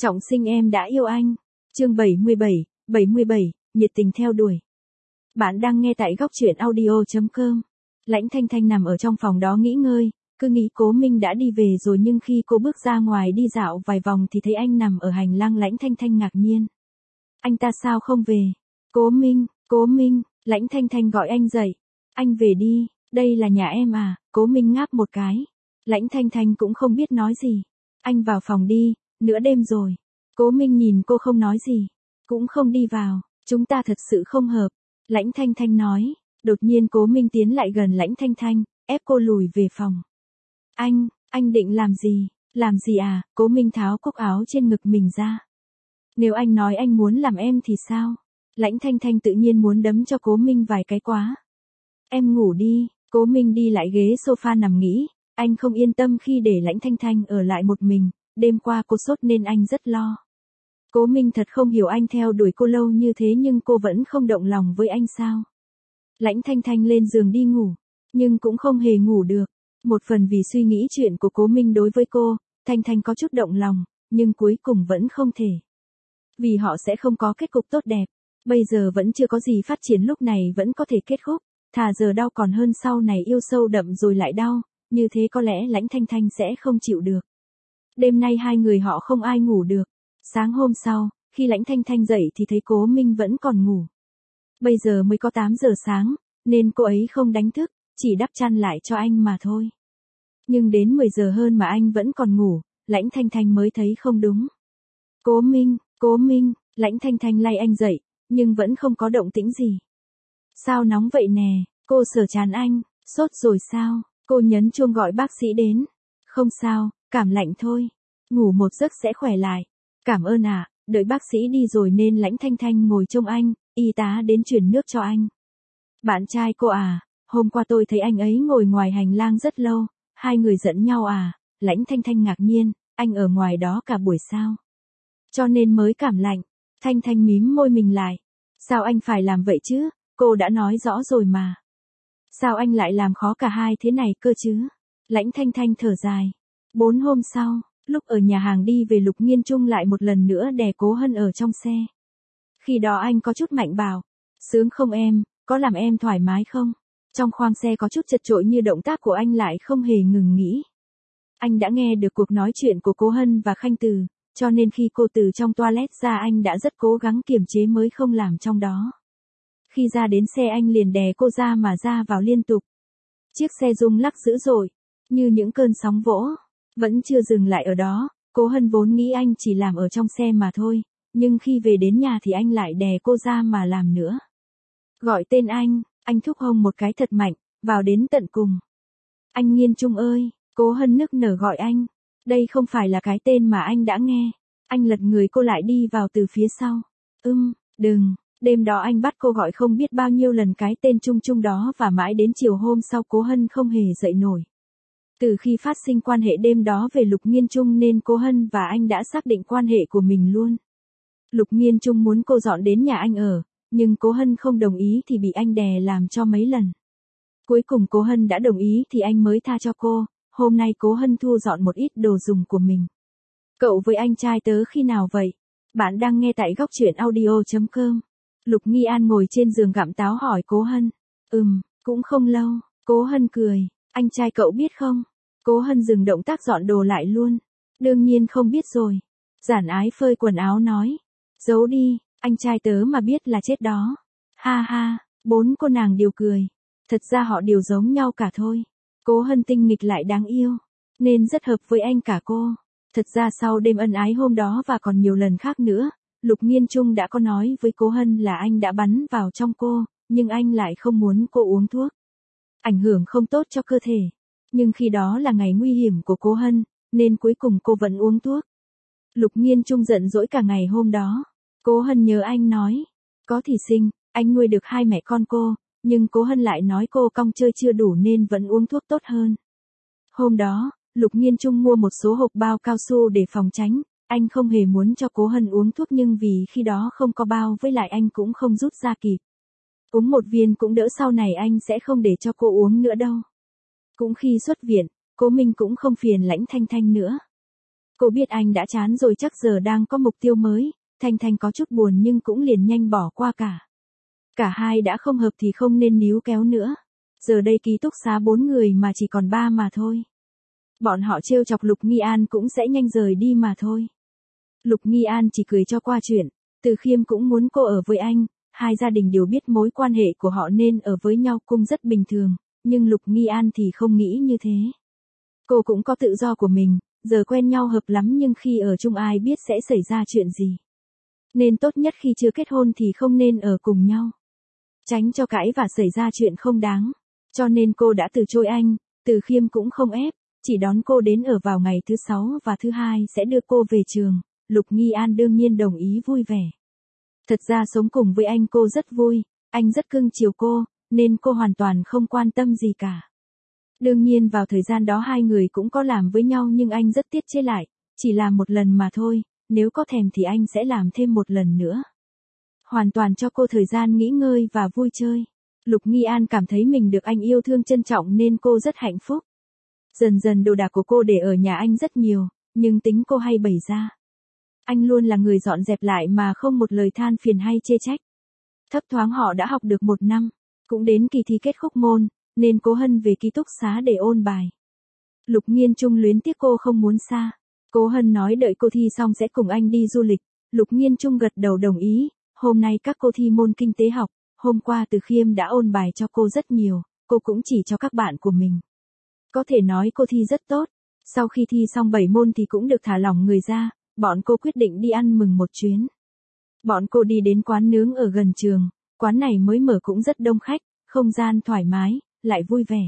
Trọng sinh em đã yêu anh. Chương 77, nhiệt tình theo đuổi. Bạn đang nghe tại góc truyện audio.com. Lãnh Thanh Thanh nằm ở trong phòng đó nghỉ ngơi, cứ nghĩ Cố Minh đã đi về rồi, nhưng khi cô bước ra ngoài đi dạo vài vòng thì thấy anh nằm ở hành lang. Lãnh Thanh Thanh ngạc nhiên. Anh ta sao không về? Cố Minh, Lãnh Thanh Thanh gọi anh dậy. Anh về đi, đây là nhà em à? Cố Minh ngáp một cái. Lãnh Thanh Thanh cũng không biết nói gì. Anh vào phòng đi, nửa đêm rồi. Cố Minh nhìn cô không nói gì, cũng không đi vào. Chúng ta thật sự không hợp. Lãnh Thanh Thanh nói. Đột nhiên Cố Minh tiến lại gần Lãnh Thanh Thanh, ép cô lùi về phòng. Anh định làm gì? Làm gì à? Cố Minh tháo cúc áo trên ngực mình ra. Nếu anh nói anh muốn làm em thì sao? Lãnh Thanh Thanh tự nhiên muốn đấm cho Cố Minh vài cái quá. Em ngủ đi. Cố Minh đi lại ghế sofa nằm nghĩ. Anh không yên tâm khi để Lãnh Thanh Thanh ở lại một mình. Đêm qua cô sốt nên anh rất lo. Cố Minh thật không hiểu anh theo đuổi cô lâu như thế nhưng cô vẫn không động lòng với anh sao? Lãnh Thanh Thanh lên giường đi ngủ, nhưng cũng không hề ngủ được. Một phần vì suy nghĩ chuyện của Cố Minh đối với cô, Thanh Thanh có chút động lòng, nhưng cuối cùng vẫn không thể. Vì họ sẽ không có kết cục tốt đẹp. Bây giờ vẫn chưa có gì phát triển, lúc này vẫn có thể kết thúc. Thà giờ đau còn hơn sau này yêu sâu đậm rồi lại đau, như thế có lẽ Lãnh Thanh Thanh sẽ không chịu được. Đêm nay hai người họ không ai ngủ được. Sáng hôm sau, khi Lãnh Thanh Thanh dậy thì thấy Cố Minh vẫn còn ngủ. Bây giờ mới có 8 giờ sáng, nên cô ấy không đánh thức, chỉ đắp chăn lại cho anh mà thôi. Nhưng đến 10 giờ hơn mà anh vẫn còn ngủ, Lãnh Thanh Thanh mới thấy không đúng. Cố Minh, Lãnh Thanh Thanh lay anh dậy, nhưng vẫn không có động tĩnh gì. Sao nóng vậy nè? Cô sờ trán anh. Sốt rồi sao? Cô nhấn chuông gọi bác sĩ đến. Không sao, cảm lạnh thôi. Ngủ một giấc sẽ khỏe lại. Cảm ơn ạ. Đợi bác sĩ đi rồi nên Lãnh Thanh Thanh ngồi trông anh, y tá đến truyền nước cho anh. Bạn trai cô à? Hôm qua tôi thấy anh ấy ngồi ngoài hành lang rất lâu, hai người giận nhau à? Lãnh Thanh Thanh ngạc nhiên, anh ở ngoài đó cả buổi sao? Cho nên mới cảm lạnh. Thanh Thanh mím môi mình lại. Sao anh phải làm vậy chứ? Cô đã nói rõ rồi mà. Sao anh lại làm khó cả hai thế này cơ chứ? Lãnh Thanh Thanh thở dài. 4 hôm sau, lúc ở nhà hàng đi về, Lục Nghiên Trung lại một lần nữa đè Cố Hân ở trong xe. Khi đó anh có chút mạnh bảo. Sướng không em, có làm em thoải mái không? Trong khoang xe có chút chật chội như động tác của anh lại không hề ngừng nghỉ. Anh đã nghe được cuộc nói chuyện của Cố Hân và Khanh Từ, cho nên khi cô từ trong toilet ra anh đã rất cố gắng kiềm chế mới không làm trong đó. Khi ra đến xe anh liền đè cô ra mà ra vào liên tục. Chiếc xe rung lắc dữ dội, như những cơn sóng vỗ. Vẫn chưa dừng lại ở đó, Cố Hân vốn nghĩ anh chỉ làm ở trong xe mà thôi, nhưng khi về đến nhà thì anh lại đè cô ra mà làm nữa. Gọi tên anh thúc hông một cái thật mạnh, vào đến tận cùng. Anh Nghiên Trung ơi, Cố Hân nức nở gọi anh. Đây không phải là cái tên mà anh đã nghe. Anh lật người cô lại đi vào từ phía sau. Đừng. Đêm đó anh bắt cô gọi không biết bao nhiêu lần cái tên Trung Trung đó và mãi đến chiều hôm sau Cố Hân không hề dậy nổi. Từ khi phát sinh quan hệ đêm đó về Lục Nghiên Trung nên Cố Hân và anh đã xác định quan hệ của mình luôn. Lục Nghiên Trung muốn cô dọn đến nhà anh ở, nhưng Cố Hân không đồng ý thì bị anh đè làm cho mấy lần. Cuối cùng Cố Hân đã đồng ý thì anh mới tha cho cô. Hôm nay Cố Hân thu dọn một ít đồ dùng của mình. Cậu với anh trai tớ khi nào vậy? Bạn đang nghe tại góc truyện audio.com. Lục Nghi An ngồi trên giường gặm táo hỏi Cố Hân. Cũng không lâu. Cố Hân cười. Anh trai cậu biết không? Cố Hân dừng động tác dọn đồ lại luôn. Đương nhiên không biết rồi. Giản Ái phơi quần áo nói. Giấu đi, anh trai tớ mà biết là chết đó. Ha ha, 4 cô nàng đều cười. Thật ra họ đều giống nhau cả thôi. Cố Hân tinh nghịch lại đáng yêu, nên rất hợp với anh cả cô. Thật ra sau đêm ân ái hôm đó và còn nhiều lần khác nữa, Lục Nghiên Trung đã có nói với Cố Hân là anh đã bắn vào trong cô, nhưng anh lại không muốn cô uống thuốc. Ảnh hưởng không tốt cho cơ thể. Nhưng khi đó là ngày nguy hiểm của Cố Hân, nên cuối cùng cô vẫn uống thuốc. Lục Nghiên Trung giận dỗi cả ngày hôm đó. Cố Hân nhớ anh nói, có thì sinh, anh nuôi được 2 mẹ con cô, nhưng Cố Hân lại nói cô cong chơi chưa đủ nên vẫn uống thuốc tốt hơn. Hôm đó, Lục Nghiên Trung mua một số hộp bao cao su để phòng tránh, anh không hề muốn cho Cố Hân uống thuốc nhưng vì khi đó không có bao với lại anh cũng không rút ra kịp. Uống một viên cũng đỡ, sau này anh sẽ không để cho cô uống nữa đâu. Cũng khi xuất viện, Cố Minh cũng không phiền Lãnh Thanh Thanh nữa. Cô biết anh đã chán rồi chắc giờ đang có mục tiêu mới, Thanh Thanh có chút buồn nhưng cũng liền nhanh bỏ qua cả. Cả hai đã không hợp thì không nên níu kéo nữa. Giờ đây ký túc xá 4 người mà chỉ còn 3 mà thôi. Bọn họ trêu chọc Lục Nghi An cũng sẽ nhanh rời đi mà thôi. Lục Nghi An chỉ cười cho qua chuyện, Từ Khiêm cũng muốn cô ở với anh, hai gia đình đều biết mối quan hệ của họ nên ở với nhau cũng rất bình thường, nhưng Lục Nghi An thì không nghĩ như thế. Cô cũng có tự do của mình, giờ quen nhau hợp lắm nhưng khi ở chung ai biết sẽ xảy ra chuyện gì. Nên tốt nhất khi chưa kết hôn thì không nên ở cùng nhau. Tránh cho cãi và xảy ra chuyện không đáng. Cho nên cô đã từ chối anh, Từ Khiêm cũng không ép, chỉ đón cô đến ở vào ngày thứ 6 và thứ 2 sẽ đưa cô về trường. Lục Nghi An đương nhiên đồng ý vui vẻ. Thật ra sống cùng với anh cô rất vui, anh rất cưng chiều cô, nên cô hoàn toàn không quan tâm gì cả. Đương nhiên vào thời gian đó hai người cũng có làm với nhau nhưng anh rất tiết chế lại, chỉ làm một lần mà thôi, nếu có thèm thì anh sẽ làm thêm một lần nữa. Hoàn toàn cho cô thời gian nghỉ ngơi và vui chơi. Lục Nghi An cảm thấy mình được anh yêu thương trân trọng nên cô rất hạnh phúc. Dần dần đồ đạc của cô để ở nhà anh rất nhiều, nhưng tính cô hay bày ra. Anh luôn là người dọn dẹp lại mà không một lời than phiền hay chê trách. Thấp thoáng họ đã học được 1 năm, cũng đến kỳ thi kết khúc môn, nên Cố Hân về ký túc xá để ôn bài. Lục Nghiên Trung luyến tiếc cô không muốn xa. Cố Hân nói đợi cô thi xong sẽ cùng anh đi du lịch. Lục Nghiên Trung gật đầu đồng ý. Hôm nay các cô thi môn kinh tế học, hôm qua Từ Khiêm đã ôn bài cho cô rất nhiều, cô cũng chỉ cho các bạn của mình. Có thể nói cô thi rất tốt. Sau khi thi xong 7 môn thì cũng được thả lỏng người ra, bọn cô quyết định đi ăn mừng một chuyến. Bọn cô đi đến quán nướng ở gần trường, quán này mới mở cũng rất đông khách, không gian thoải mái, lại vui vẻ.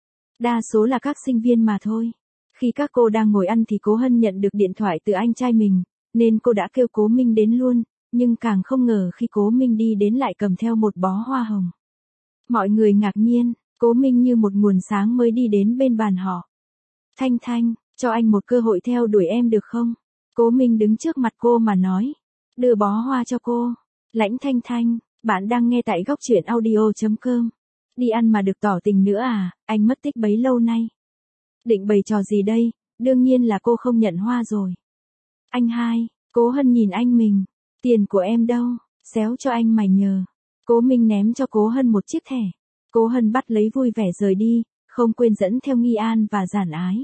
Đa số là các sinh viên mà thôi. Khi các cô đang ngồi ăn thì Cố Hân nhận được điện thoại từ anh trai mình, nên cô đã kêu Cố Minh đến luôn, nhưng càng không ngờ khi Cố Minh đi đến lại cầm theo một bó hoa hồng. Mọi người ngạc nhiên, Cố Minh như một nguồn sáng mới đi đến bên bàn họ. Thanh Thanh, cho anh một cơ hội theo đuổi em được không? Cố Minh đứng trước mặt cô mà nói. Đưa bó hoa cho cô. Lãnh Thanh Thanh, bạn đang nghe tại góc truyện audio.com. Đi ăn mà được tỏ tình nữa à, anh mất tích bấy lâu nay. Định bày trò gì đây, đương nhiên là cô không nhận hoa rồi. Anh hai, Cố Hân nhìn anh mình. Tiền của em đâu, xéo cho anh mày nhờ. Cố Minh ném cho Cố Hân một chiếc thẻ. Cố Hân bắt lấy vui vẻ rời đi, không quên dẫn theo Nghi An và Giản Ái.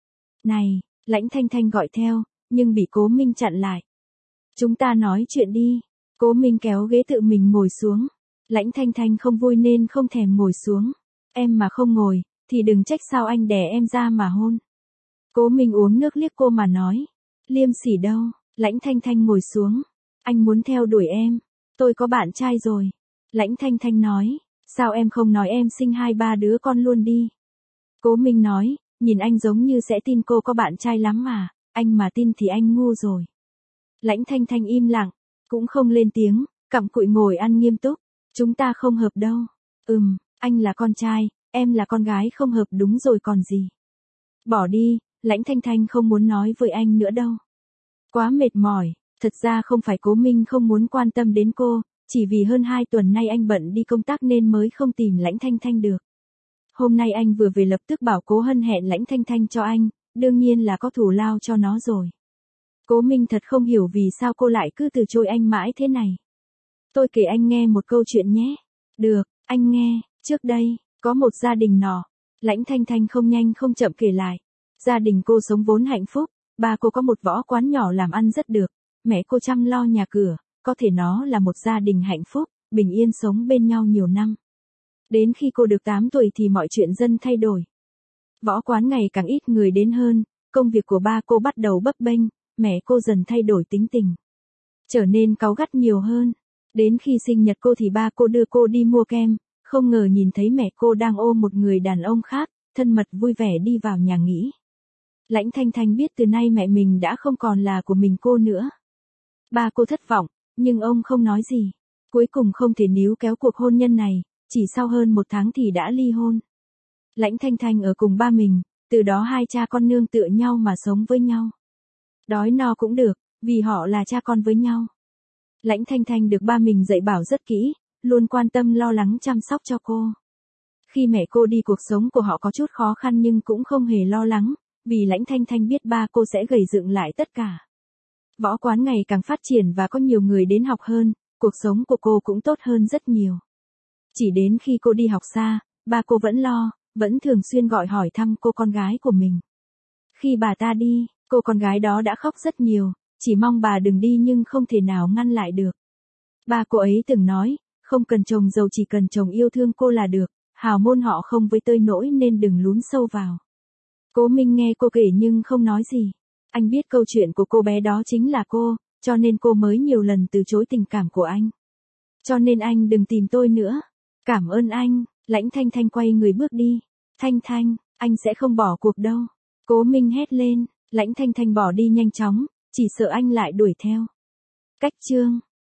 Này, Lãnh Thanh Thanh gọi theo, nhưng bị Cố Minh chặn lại. Chúng ta nói chuyện đi. Cố Minh kéo ghế tự mình ngồi xuống. Lãnh Thanh Thanh không vui nên không thèm ngồi xuống. Em mà không ngồi, thì đừng trách sao anh đè em ra mà hôn. Cố Minh uống nước liếc cô mà nói. Liêm sỉ đâu, Lãnh Thanh Thanh ngồi xuống. Anh muốn theo đuổi em. Tôi có bạn trai rồi. Lãnh Thanh Thanh nói. Sao em không nói em sinh 2-3 đứa con luôn đi. Cố Minh nói. Nhìn anh giống như sẽ tin cô có bạn trai lắm mà. Anh mà tin thì anh ngu rồi. Lãnh Thanh Thanh im lặng. Cũng không lên tiếng. Cặm cụi ngồi ăn nghiêm túc. Chúng ta không hợp đâu. Anh là con trai, em là con gái không hợp đúng rồi còn gì. Bỏ đi, Lãnh Thanh Thanh không muốn nói với anh nữa đâu. Quá mệt mỏi, thật ra không phải Cố Minh không muốn quan tâm đến cô, chỉ vì hơn 2 tuần nay anh bận đi công tác nên mới không tìm Lãnh Thanh Thanh được. Hôm nay anh vừa về lập tức bảo Cố Hân hẹn Lãnh Thanh Thanh cho anh, đương nhiên là có thù lao cho nó rồi. Cố Minh thật không hiểu vì sao cô lại cứ từ chối anh mãi thế này. Tôi kể anh nghe một câu chuyện nhé. Được, anh nghe. Trước đây, có một gia đình nọ. Lãnh Thanh Thanh không nhanh không chậm kể lại. Gia đình cô sống vốn hạnh phúc. Ba cô có một võ quán nhỏ làm ăn rất được. Mẹ cô chăm lo nhà cửa. Có thể nó là một gia đình hạnh phúc, bình yên sống bên nhau nhiều năm. Đến khi cô được 8 tuổi thì mọi chuyện dần thay đổi. Võ quán ngày càng ít người đến hơn. Công việc của ba cô bắt đầu bấp bênh. Mẹ cô dần thay đổi tính tình. Trở nên cáu gắt nhiều hơn. Đến khi sinh nhật cô thì ba cô đưa cô đi mua kem, không ngờ nhìn thấy mẹ cô đang ôm một người đàn ông khác, thân mật vui vẻ đi vào nhà nghỉ. Lãnh Thanh Thanh biết từ nay mẹ mình đã không còn là của mình cô nữa. Ba cô thất vọng, nhưng ông không nói gì. Cuối cùng không thể níu kéo cuộc hôn nhân này, chỉ sau hơn 1 tháng thì đã ly hôn. Lãnh Thanh Thanh ở cùng ba mình, từ đó hai cha con nương tựa nhau mà sống với nhau. Đói no cũng được, vì họ là cha con với nhau. Lãnh Thanh Thanh được ba mình dạy bảo rất kỹ, luôn quan tâm lo lắng chăm sóc cho cô. Khi mẹ cô đi cuộc sống của họ có chút khó khăn nhưng cũng không hề lo lắng, vì Lãnh Thanh Thanh biết ba cô sẽ gầy dựng lại tất cả. Võ quán ngày càng phát triển và có nhiều người đến học hơn, cuộc sống của cô cũng tốt hơn rất nhiều. Chỉ đến khi cô đi học xa, ba cô vẫn lo, vẫn thường xuyên gọi hỏi thăm cô con gái của mình. Khi bà ta đi, cô con gái đó đã khóc rất nhiều, chỉ mong bà đừng đi nhưng không thể nào ngăn lại được. Ba cô ấy từng nói, không cần chồng giàu chỉ cần chồng yêu thương cô là được, hào môn họ không với tơi nỗi nên đừng lún sâu vào. Cố Minh nghe cô kể nhưng không nói gì. Anh biết câu chuyện của cô bé đó chính là cô, cho nên cô mới nhiều lần từ chối tình cảm của anh. Cho nên anh đừng tìm tôi nữa. Cảm ơn anh. Lãnh Thanh Thanh quay người bước đi. Thanh Thanh, anh sẽ không bỏ cuộc đâu. Cố Minh hét lên. Lãnh Thanh Thanh bỏ đi nhanh chóng, chỉ sợ anh lại đuổi theo. Cách chương